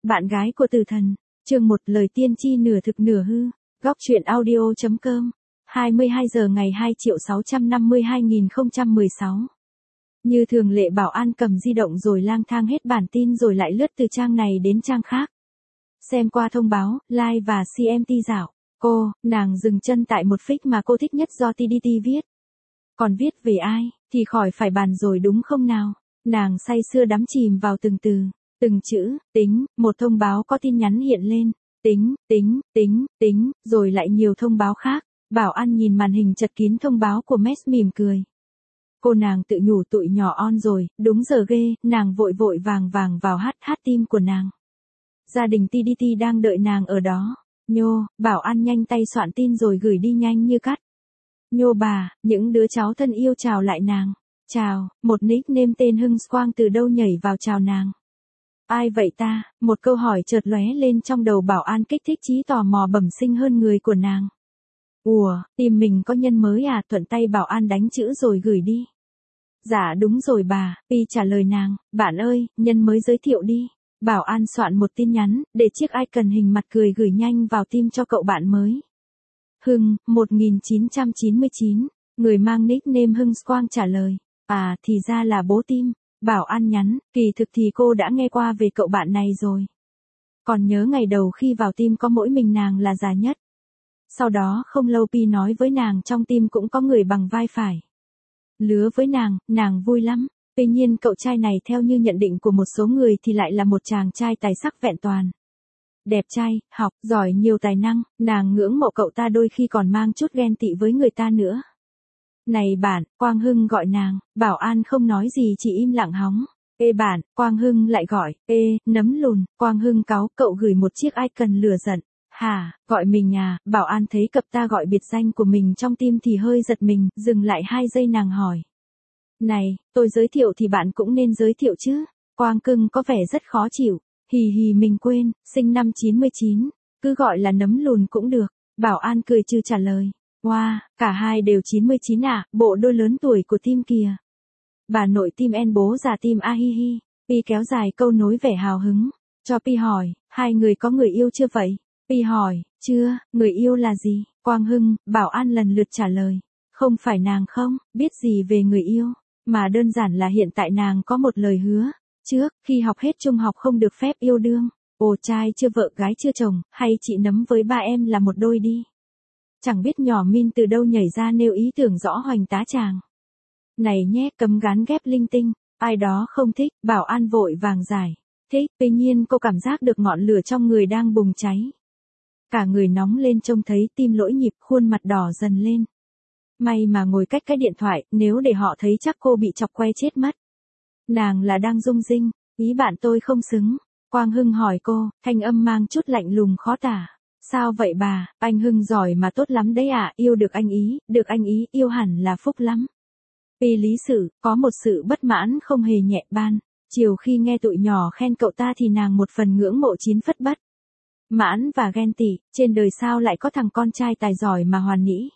Bạn gái của Tử Thần. Chương 1 lời tiên tri nửa thực nửa hư. Góc truyện audio.com. 22 giờ ngày 2.652.016. Như thường lệ Bảo An cầm di động rồi lang thang hết bản tin rồi lại lướt từ trang này đến trang khác. Xem qua thông báo, like và CMT dạo. Nàng dừng chân tại một fic mà cô thích nhất do TDT viết. Còn viết về ai, thì khỏi phải bàn rồi đúng không nào? Nàng say sưa đắm chìm vào từng từ, từng chữ, một thông báo có tin nhắn hiện lên, rồi lại nhiều thông báo khác. Bảo An nhìn màn hình chật kín thông báo của Mess mỉm cười. Nàng tự nhủ tụi nhỏ on rồi, đúng giờ ghê, nàng vội vàng vào hát tim của nàng. Gia đình TDT đang đợi nàng ở đó. Nhô, Bảo An nhanh tay soạn tin rồi gửi đi nhanh như cắt. Nhô bà, những đứa cháu thân yêu chào lại nàng. Chào, một nickname tên Hưng Quang từ đâu nhảy vào chào nàng. Ai vậy ta? Một câu hỏi chợt lóe lên trong đầu Bảo An kích thích trí tò mò bẩm sinh hơn người của nàng. Ủa, tìm mình có nhân mới à? Thuận tay Bảo An đánh chữ rồi gửi đi. Dạ đúng rồi bà, Pi trả lời nàng, bạn ơi, nhân mới giới thiệu đi. Bảo An soạn một tin nhắn, để chiếc icon hình mặt cười gửi nhanh vào tim cho cậu bạn mới. Hưng, 1999, người mang nickname Hưng Quang trả lời. À, thì ra là bố Tim. Bảo An nhắn, kỳ thực thì cô đã nghe qua về cậu bạn này rồi. Còn nhớ ngày đầu khi vào Tim có mỗi mình nàng là già nhất. Sau đó không lâu Pi nói với nàng trong Tim cũng có người bằng vai phải. Lứa với nàng vui lắm. Tuy nhiên cậu trai này theo như nhận định của một số người thì lại là một chàng trai tài sắc vẹn toàn. Đẹp trai, học, giỏi nhiều tài năng, nàng ngưỡng mộ cậu ta đôi khi còn mang chút ghen tị với người ta nữa. Này bạn, Quang Hưng gọi nàng, Bảo An không nói gì chỉ im lặng hóng. Ê bạn, Quang Hưng lại gọi, nấm lùn, Quang Hưng cáu, cậu gửi một chiếc icon lừa giận. Hả, gọi mình à? Bảo An thấy cậu ta gọi biệt danh của mình trong tim thì hơi giật mình, dừng lại 2 giây nàng hỏi. Này, tôi giới thiệu thì bạn cũng nên giới thiệu chứ. Quang Cưng có vẻ rất khó chịu. Hì mình quên, sinh năm 99, cứ gọi là nấm lùn cũng được. Bảo An cười trừ trả lời. Wow, cả hai đều 99 à, bộ đôi lớn tuổi của Tim kìa. Bà nội Tim en bố già Tim a hi hi. Pi kéo dài câu nối vẻ hào hứng. Cho Pi hỏi, hai người có người yêu chưa vậy? Pi hỏi, chưa, người yêu là gì? Quang Hưng, Bảo An lần lượt trả lời. Không phải nàng không, biết gì về người yêu. Mà đơn giản là hiện tại nàng có một lời hứa. Trước, khi học hết trung học không được phép yêu đương. Ồ trai chưa vợ gái chưa chồng, hay chị Nấm với ba em là một đôi đi. Chẳng biết nhỏ Min từ đâu nhảy ra nêu ý tưởng rõ hoành tá chàng. Này nhé, cấm gán ghép linh tinh. Ai đó không thích, Bảo An vội vàng giải. Thích, tuy nhiên cô cảm giác được ngọn lửa trong người đang bùng cháy. Cả người nóng lên trông thấy tim lỗi nhịp, khuôn mặt đỏ dần lên. May mà ngồi cách cái điện thoại, nếu để họ thấy chắc cô bị chọc que chết mất. Nàng là đang rung rinh, ý bạn tôi không xứng. Quang Hưng hỏi cô, thanh âm mang chút lạnh lùng khó tả. Sao vậy bà, anh Hưng giỏi mà tốt lắm đấy ạ, yêu được anh ý, yêu hẳn là phúc lắm. Vì lý sự, có một sự bất mãn không hề nhẹ ban. Chiều khi nghe tụi nhỏ khen cậu ta thì nàng một phần ngưỡng mộ 9 phất bất. Mãn và ghen tị, trên đời sao lại có thằng con trai tài giỏi mà hoàn nĩ.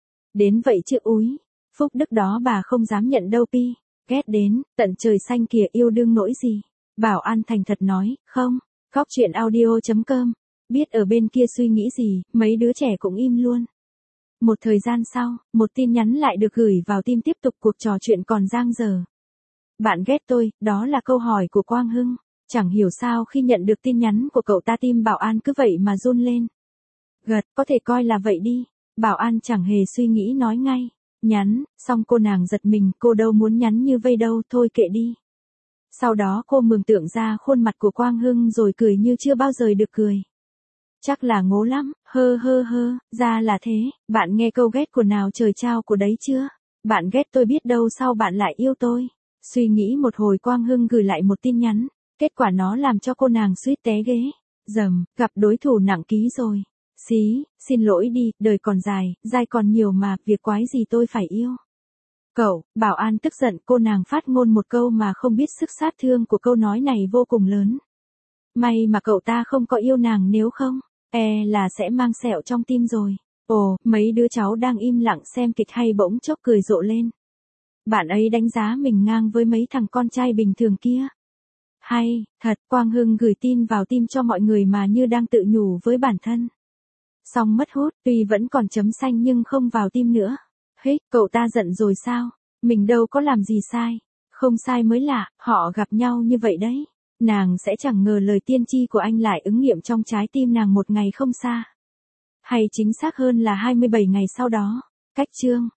Đến vậy chứ úi, phúc đức đó bà không dám nhận đâu Pi. Ghét đến, tận trời xanh kìa yêu đương nỗi gì. Bảo An thành thật nói, không, góc truyện audio.com. Biết ở bên kia suy nghĩ gì, mấy đứa trẻ cũng im luôn. Một thời gian sau, một tin nhắn lại được gửi vào Tim tiếp tục cuộc trò chuyện còn dang dở. Bạn ghét tôi, đó là câu hỏi của Quang Hưng. Chẳng hiểu sao khi nhận được tin nhắn của cậu ta tim Bảo An cứ vậy mà run lên. Gật, có thể coi là vậy đi. Bảo An chẳng hề suy nghĩ nói ngay. Nhắn, xong nàng giật mình, cô đâu muốn nhắn như vây đâu, thôi kệ đi. Sau đó cô mường tượng ra khuôn mặt của Quang Hưng rồi cười như chưa bao giờ được cười. Chắc là ngố lắm, hơ, ra là thế, bạn nghe câu ghét của nào trời trao của đấy chưa? Bạn ghét tôi biết đâu sau bạn lại yêu tôi. Suy nghĩ một hồi Quang Hưng gửi lại một tin nhắn, kết quả nó làm cho nàng suýt té ghế. Gặp đối thủ nặng ký rồi. Xin lỗi đi, đời còn dài còn nhiều mà, việc quái gì tôi phải yêu. Cậu, Bảo An tức giận nàng phát ngôn một câu mà không biết sức sát thương của câu nói này vô cùng lớn. May mà cậu ta không có yêu nàng nếu không, là sẽ mang sẹo trong tim rồi. Ồ, mấy đứa cháu đang im lặng xem kịch hay bỗng chốc cười rộ lên. Bạn ấy đánh giá mình ngang với mấy thằng con trai bình thường kia. Hay, thật, Quang Hưng gửi tin vào tim cho mọi người mà như đang tự nhủ với bản thân. Xong mất hút, tuy vẫn còn chấm xanh nhưng không vào tim nữa. Hích, cậu ta giận rồi sao? Mình đâu có làm gì sai. Không sai mới lạ, họ gặp nhau như vậy đấy. Nàng sẽ chẳng ngờ lời tiên tri của anh lại ứng nghiệm trong trái tim nàng một ngày không xa. Hay chính xác hơn là 27 ngày sau đó. Cách chương